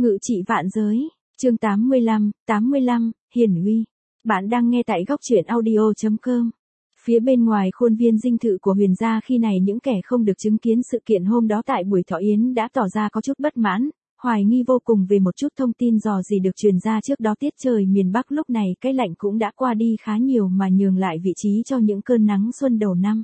Ngự trị vạn giới, chương 85, hiển uy. Bạn đang nghe tại góc truyện audio.com. Phía bên ngoài khuôn viên dinh thự của Huyền gia khi này những kẻ không được chứng kiến sự kiện hôm đó tại buổi thọ yến đã tỏ ra có chút bất mãn, hoài nghi vô cùng về một chút thông tin dò dỉ được truyền ra trước đó. Tiết trời miền Bắc lúc này cái lạnh cũng đã qua đi khá nhiều mà nhường lại vị trí cho những cơn nắng xuân đầu năm.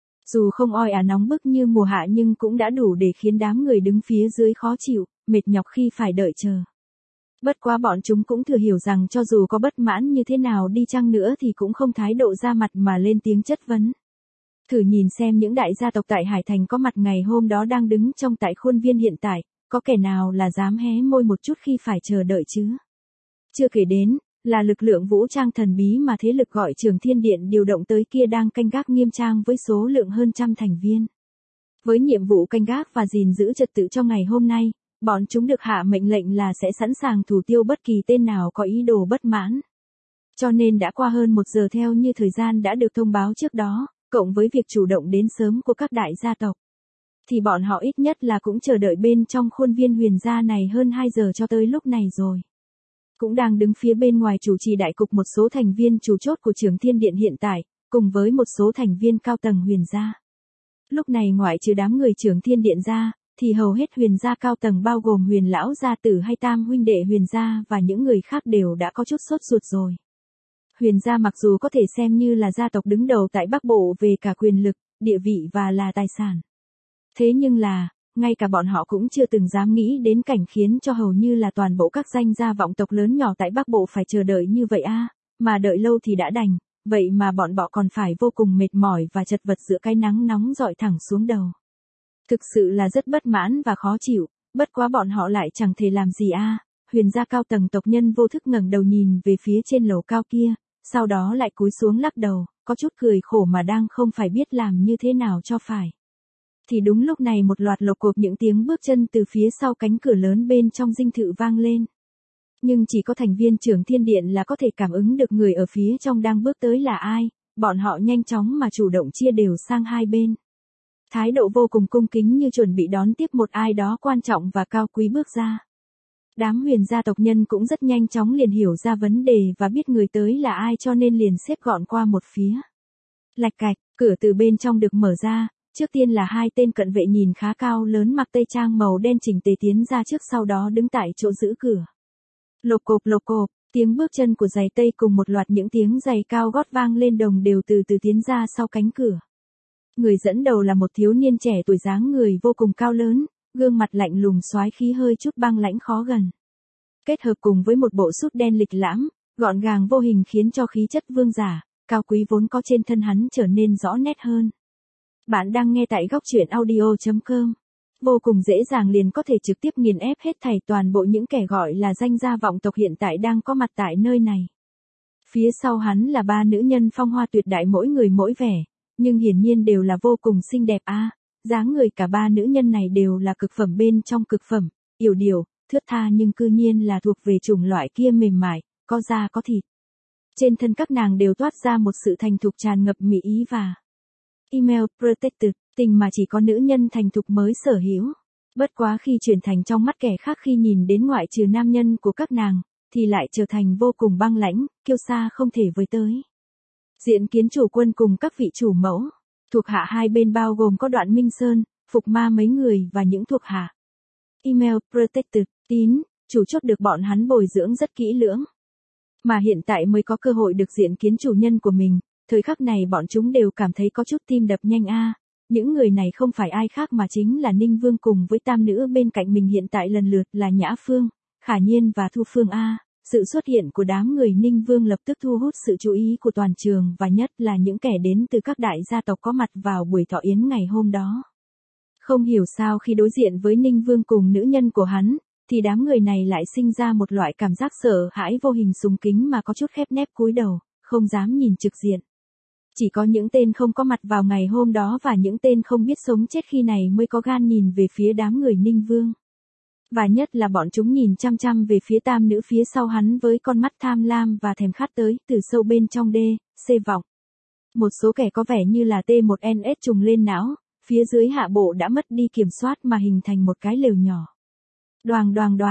Dù không oi ả nóng bức như mùa hạ nhưng cũng đã đủ để khiến đám người đứng phía dưới khó chịu, mệt nhọc khi phải đợi chờ. Bất quá bọn chúng cũng thừa hiểu rằng cho dù có bất mãn như thế nào đi chăng nữa thì cũng không thái độ ra mặt mà lên tiếng chất vấn. Thử nhìn xem những đại gia tộc tại Hải Thành có mặt ngày hôm đó đang đứng trong tại khuôn viên hiện tại, có kẻ nào là dám hé môi một chút khi phải chờ đợi chứ? Chưa kể đến, là lực lượng vũ trang thần bí mà thế lực gọi Trường Thiên Điện điều động tới kia đang canh gác nghiêm trang với số lượng hơn trăm thành viên. Với nhiệm vụ canh gác và gìn giữ trật tự trong ngày hôm nay, bọn chúng được hạ mệnh lệnh là sẽ sẵn sàng thủ tiêu bất kỳ tên nào có ý đồ bất mãn. Cho nên đã qua hơn 1 giờ theo như thời gian đã được thông báo trước đó, cộng với việc chủ động đến sớm của các đại gia tộc, thì bọn họ ít nhất là cũng chờ đợi bên trong khuôn viên Huyền gia này hơn 2 giờ cho tới lúc này rồi. Cũng đang đứng phía bên ngoài chủ trì đại cục một số thành viên chủ chốt của Trường Thiên Điện hiện tại, cùng với một số thành viên cao tầng Huyền gia. Lúc này ngoại trừ đám người Trường Thiên Điện ra, thì hầu hết Huyền gia cao tầng bao gồm Huyền lão gia tử hay tam huynh đệ Huyền gia và những người khác đều đã có chút sốt ruột rồi. Huyền gia mặc dù có thể xem như là gia tộc đứng đầu tại Bắc Bộ về cả quyền lực, địa vị và là tài sản. Thế nhưng là, ngay cả bọn họ cũng chưa từng dám nghĩ đến cảnh khiến cho hầu như là toàn bộ các danh gia vọng tộc lớn nhỏ tại Bắc Bộ phải chờ đợi như vậy mà đợi lâu thì đã đành, vậy mà bọn họ còn phải vô cùng mệt mỏi và chật vật giữa cái nắng nóng rọi thẳng xuống đầu. Thực sự là rất bất mãn và khó chịu, bất quá bọn họ lại chẳng thể làm gì Huyền gia cao tầng tộc nhân vô thức ngẩng đầu nhìn về phía trên lầu cao kia, sau đó lại cúi xuống lắc đầu, có chút cười khổ mà đang không phải biết làm như thế nào cho phải. Thì đúng lúc này một loạt lộc cộp những tiếng bước chân từ phía sau cánh cửa lớn bên trong dinh thự vang lên. Nhưng chỉ có thành viên Trường Thiên Điện là có thể cảm ứng được người ở phía trong đang bước tới là ai, bọn họ nhanh chóng mà chủ động chia đều sang hai bên. Thái độ vô cùng cung kính như chuẩn bị đón tiếp một ai đó quan trọng và cao quý bước ra. Đám Huyền gia tộc nhân cũng rất nhanh chóng liền hiểu ra vấn đề và biết người tới là ai cho nên liền xếp gọn qua một phía. Lạch cạch, cửa từ bên trong được mở ra, trước tiên là hai tên cận vệ nhìn khá cao lớn mặc tây trang màu đen chỉnh tề tiến ra trước, sau đó đứng tại chỗ giữ cửa. Lộc cộp, tiếng bước chân của giày tây cùng một loạt những tiếng giày cao gót vang lên đồng đều từ từ tiến ra sau cánh cửa. Người dẫn đầu là một thiếu niên trẻ tuổi dáng người vô cùng cao lớn, gương mặt lạnh lùng soái khí hơi chút băng lãnh khó gần. Kết hợp cùng với một bộ sút đen lịch lãm, gọn gàng vô hình khiến cho khí chất vương giả, cao quý vốn có trên thân hắn trở nên rõ nét hơn. Bạn đang nghe tại góc truyện audio.com. Vô cùng dễ dàng liền có thể trực tiếp nghiền ép hết thảy toàn bộ những kẻ gọi là danh gia vọng tộc hiện tại đang có mặt tại nơi này. Phía sau hắn là 3 nữ nhân phong hoa tuyệt đại, mỗi người mỗi vẻ, nhưng hiển nhiên đều là vô cùng xinh đẹp dáng người cả 3 nữ nhân này đều là cực phẩm bên trong cực phẩm, yểu điệu, thướt tha nhưng cư nhiên là thuộc về chủng loại kia mềm mại, có da có thịt. Trên thân các nàng đều toát ra một sự thành thục tràn ngập mỹ ý và email protected, tình mà chỉ có nữ nhân thành thục mới sở hữu. Bất quá khi chuyển thành trong mắt kẻ khác, khi nhìn đến ngoại trừ nam nhân của các nàng, thì lại trở thành vô cùng băng lãnh, kiêu sa không thể với tới. Diện Kiến chủ quân cùng các vị chủ mẫu, thuộc hạ hai bên bao gồm có Đoạn Minh Sơn, Phục Ma mấy người và những thuộc hạ. Email protected, tín, chủ chốt được bọn hắn bồi dưỡng rất kỹ lưỡng. Mà hiện tại mới có cơ hội được diện kiến chủ nhân của mình, thời khắc này bọn chúng đều cảm thấy có chút tim đập nhanh Những người này không phải ai khác mà chính là Ninh Vương cùng với tam nữ bên cạnh mình hiện tại lần lượt là Nhã Phương, Khả Nhiên và Thu Phương Sự xuất hiện của đám người Ninh Vương lập tức thu hút sự chú ý của toàn trường và nhất là những kẻ đến từ các đại gia tộc có mặt vào buổi thọ yến ngày hôm đó. Không hiểu sao khi đối diện với Ninh Vương cùng nữ nhân của hắn, thì đám người này lại sinh ra một loại cảm giác sợ hãi vô hình, sùng kính mà có chút khép nép cúi đầu, không dám nhìn trực diện. Chỉ có những tên không có mặt vào ngày hôm đó và những tên không biết sống chết khi này mới có gan nhìn về phía đám người Ninh Vương. Và nhất là bọn chúng nhìn chăm chăm về phía tam nữ phía sau hắn với con mắt tham lam và thèm khát tới từ sâu bên trong C vọng. Một số kẻ có vẻ như là T1NS trùng lên não, phía dưới hạ bộ đã mất đi kiểm soát mà hình thành một cái lều nhỏ. Đoàng,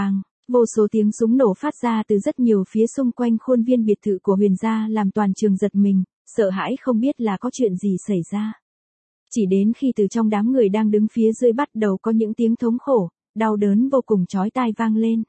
Vô số tiếng súng nổ phát ra từ rất nhiều phía xung quanh khuôn viên biệt thự của Huyền gia làm toàn trường giật mình, sợ hãi không biết là có chuyện gì xảy ra. Chỉ đến khi từ trong đám người đang đứng phía dưới bắt đầu có những tiếng thống khổ, đau đớn vô cùng chói tai vang lên.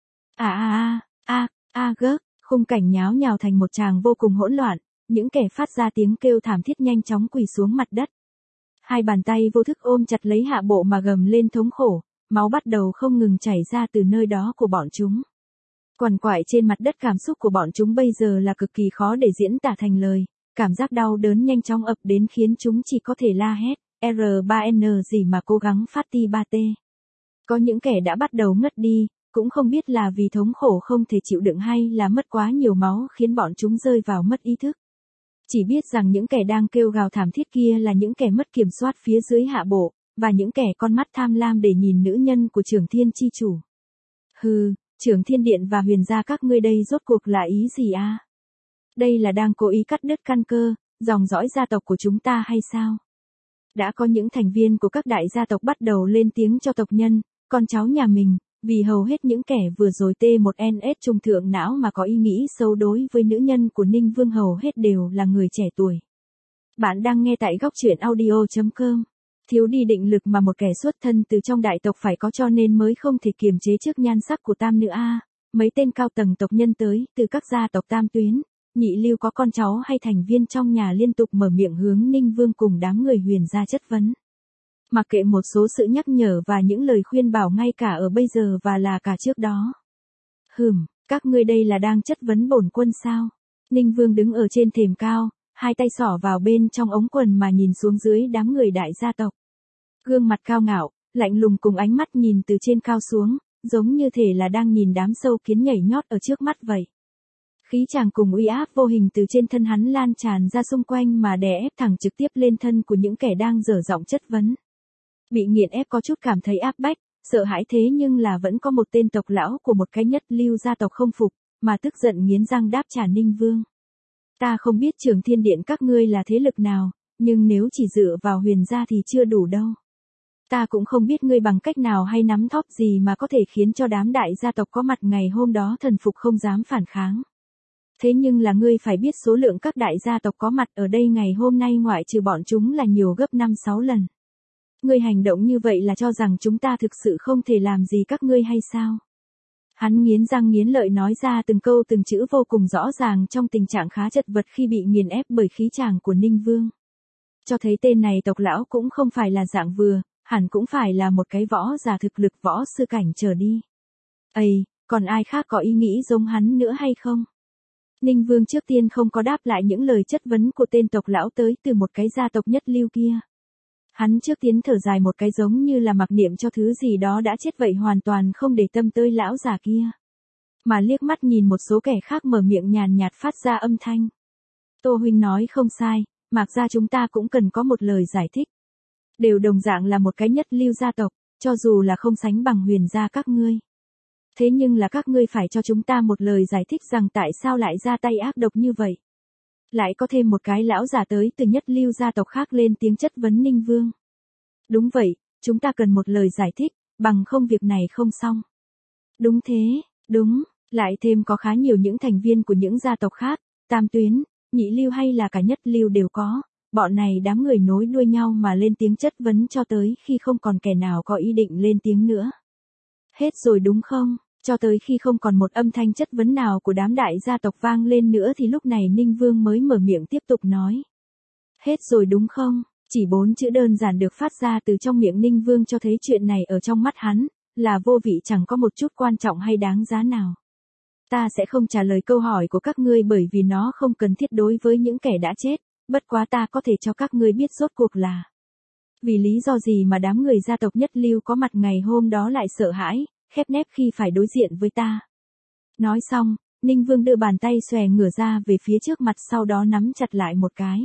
Gớp, khung cảnh nháo nhào thành một tràng vô cùng hỗn loạn, những kẻ phát ra tiếng kêu thảm thiết nhanh chóng quỳ xuống mặt đất. Hai bàn tay vô thức ôm chặt lấy hạ bộ mà gầm lên thống khổ, máu bắt đầu không ngừng chảy ra từ nơi đó của bọn chúng. Quằn quại trên mặt đất cảm xúc của bọn chúng bây giờ là cực kỳ khó để diễn tả thành lời, cảm giác đau đớn nhanh chóng ập đến khiến chúng chỉ có thể la hét, R3N gì mà cố gắng phát ti 3T. Có những kẻ đã bắt đầu ngất đi, cũng không biết là vì thống khổ không thể chịu đựng hay là mất quá nhiều máu khiến bọn chúng rơi vào mất ý thức. Chỉ biết rằng những kẻ đang kêu gào thảm thiết kia là những kẻ mất kiểm soát phía dưới hạ bộ, và những kẻ con mắt tham lam để nhìn nữ nhân của Trưởng Thiên chi chủ. Hừ, Trưởng Thiên Điện và Huyền gia các ngươi đây rốt cuộc là ý gì à? Đây là đang cố ý cắt đứt căn cơ, dòng dõi gia tộc của chúng ta hay sao? Đã có những thành viên của các đại gia tộc bắt đầu lên tiếng cho tộc nhân, con cháu nhà mình, vì hầu hết những kẻ vừa rồi T1NS trung thượng não mà có ý nghĩ xấu đối với nữ nhân của Ninh Vương hầu hết đều là người trẻ tuổi. Bạn đang nghe tại góc truyện audio.com. Thiếu đi định lực mà một kẻ xuất thân từ trong đại tộc phải có cho nên mới không thể kiềm chế trước nhan sắc của tam nữ A. Mấy tên cao tầng tộc nhân tới từ các gia tộc tam tuyến, nhị lưu có con cháu hay thành viên trong nhà liên tục mở miệng hướng Ninh Vương cùng đám người Huyền gia chất vấn. Mặc kệ một số sự nhắc nhở và những lời khuyên bảo ngay cả ở bây giờ và là cả trước đó. Các ngươi đây là đang chất vấn bổn quân sao? Ninh Vương đứng ở trên thềm cao, hai tay xỏ vào bên trong ống quần mà nhìn xuống dưới đám người đại gia tộc. Gương mặt cao ngạo, lạnh lùng cùng ánh mắt nhìn từ trên cao xuống, giống như thể là đang nhìn đám sâu kiến nhảy nhót ở trước mắt vậy. Khí chàng cùng uy áp vô hình từ trên thân hắn lan tràn ra xung quanh mà đè ép thẳng trực tiếp lên thân của những kẻ đang dở giọng chất vấn. Bị nghiền ép có chút cảm thấy áp bách, sợ hãi thế nhưng là vẫn có một tên tộc lão của một cái nhất lưu gia tộc không phục, mà tức giận nghiến răng đáp trả Ninh Vương. Ta không biết Trưởng Thiên Điện các ngươi là thế lực nào, nhưng nếu chỉ dựa vào Huyền gia thì chưa đủ đâu. Ta cũng không biết ngươi bằng cách nào hay nắm thóp gì mà có thể khiến cho đám đại gia tộc có mặt ngày hôm đó thần phục không dám phản kháng. Thế nhưng là ngươi phải biết số lượng các đại gia tộc có mặt ở đây ngày hôm nay ngoại trừ bọn chúng là nhiều gấp 5-6 lần. Ngươi hành động như vậy là cho rằng chúng ta thực sự không thể làm gì các ngươi hay sao? Hắn nghiến răng nghiến lợi nói ra từng câu từng chữ vô cùng rõ ràng trong tình trạng khá chật vật khi bị nghiền ép bởi khí chàng của Ninh Vương. Cho thấy tên này tộc lão cũng không phải là dạng vừa, hẳn cũng phải là một cái võ giả thực lực võ sư cảnh trở đi. Còn ai khác có ý nghĩ giống hắn nữa hay không? Ninh Vương trước tiên không có đáp lại những lời chất vấn của tên tộc lão tới từ một cái gia tộc nhất lưu kia. Hắn trước tiến thở dài một cái giống như là mặc niệm cho thứ gì đó đã chết vậy hoàn toàn không để tâm tới lão già kia. Mà liếc mắt nhìn một số kẻ khác mở miệng nhàn nhạt phát ra âm thanh. Tô huynh nói không sai, Mạc gia chúng ta cũng cần có một lời giải thích. Đều đồng dạng là một cái nhất lưu gia tộc, cho dù là không sánh bằng Huyền gia các ngươi. Thế nhưng là các ngươi phải cho chúng ta một lời giải thích rằng tại sao lại ra tay ác độc như vậy. Lại có thêm một cái lão già tới từ nhất lưu gia tộc khác lên tiếng chất vấn Ninh Vương. Đúng vậy, chúng ta cần một lời giải thích, bằng không việc này không xong. Đúng thế, đúng, lại thêm có khá nhiều những thành viên của những gia tộc khác, tam tuyến, nhị lưu hay là cả nhất lưu đều có, bọn này đám người nối đuôi nhau mà lên tiếng chất vấn cho tới khi không còn kẻ nào có ý định lên tiếng nữa. Hết rồi đúng không? Cho tới khi không còn một âm thanh chất vấn nào của đám đại gia tộc vang lên nữa thì lúc này Ninh Vương mới mở miệng tiếp tục nói. Hết rồi đúng không? Chỉ 4 chữ đơn giản được phát ra từ trong miệng Ninh Vương cho thấy chuyện này ở trong mắt hắn, là vô vị chẳng có một chút quan trọng hay đáng giá nào. Ta sẽ không trả lời câu hỏi của các ngươi bởi vì nó không cần thiết đối với những kẻ đã chết, bất quá ta có thể cho các ngươi biết rốt cuộc là. Vì lý do gì mà đám người gia tộc nhất lưu có mặt ngày hôm đó lại sợ hãi, khép nép khi phải đối diện với ta. Nói xong, Ninh Vương đưa bàn tay xòe ngửa ra về phía trước mặt sau đó nắm chặt lại một cái.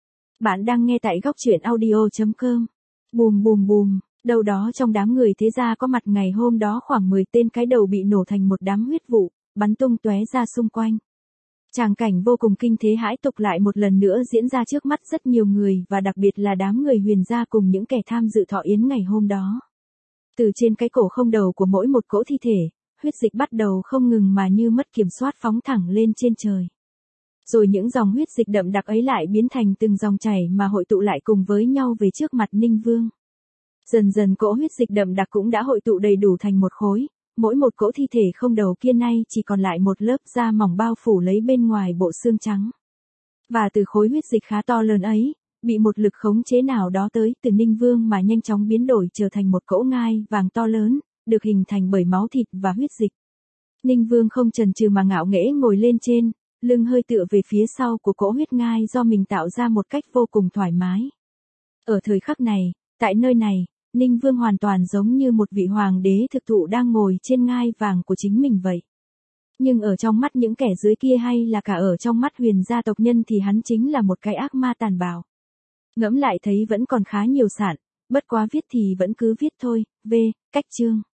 Bạn đang nghe tại góc truyện audio.com. Bùm bùm bùm, đâu đó trong đám người thế gia có mặt ngày hôm đó khoảng 10 tên cái đầu bị nổ thành một đám huyết vụ, bắn tung tóe ra xung quanh. Tràng cảnh vô cùng kinh thế hãi tục lại một lần nữa diễn ra trước mắt rất nhiều người và đặc biệt là đám người Huyền gia cùng những kẻ tham dự thọ yến ngày hôm đó. Từ trên cái cổ không đầu của mỗi một cỗ thi thể, huyết dịch bắt đầu không ngừng mà như mất kiểm soát phóng thẳng lên trên trời. Rồi những dòng huyết dịch đậm đặc ấy lại biến thành từng dòng chảy mà hội tụ lại cùng với nhau về trước mặt Ninh Vương. Dần dần cỗ huyết dịch đậm đặc cũng đã hội tụ đầy đủ thành một khối, mỗi một cỗ thi thể không đầu kia nay chỉ còn lại một lớp da mỏng bao phủ lấy bên ngoài bộ xương trắng. Và từ khối huyết dịch khá to lớn ấy, bị một lực khống chế nào đó tới từ Ninh Vương mà nhanh chóng biến đổi trở thành một cỗ ngai vàng to lớn, được hình thành bởi máu thịt và huyết dịch. Ninh Vương không chần chừ mà ngạo nghễ ngồi lên trên, lưng hơi tựa về phía sau của cỗ huyết ngai do mình tạo ra một cách vô cùng thoải mái. Ở thời khắc này, tại nơi này, Ninh Vương hoàn toàn giống như một vị hoàng đế thực thụ đang ngồi trên ngai vàng của chính mình vậy. Nhưng ở trong mắt những kẻ dưới kia hay là cả ở trong mắt Huyền gia tộc nhân thì hắn chính là một cái ác ma tàn bạo. Ngẫm lại thấy vẫn còn khá nhiều sạn, bất quá viết thì vẫn cứ viết thôi, cách chương.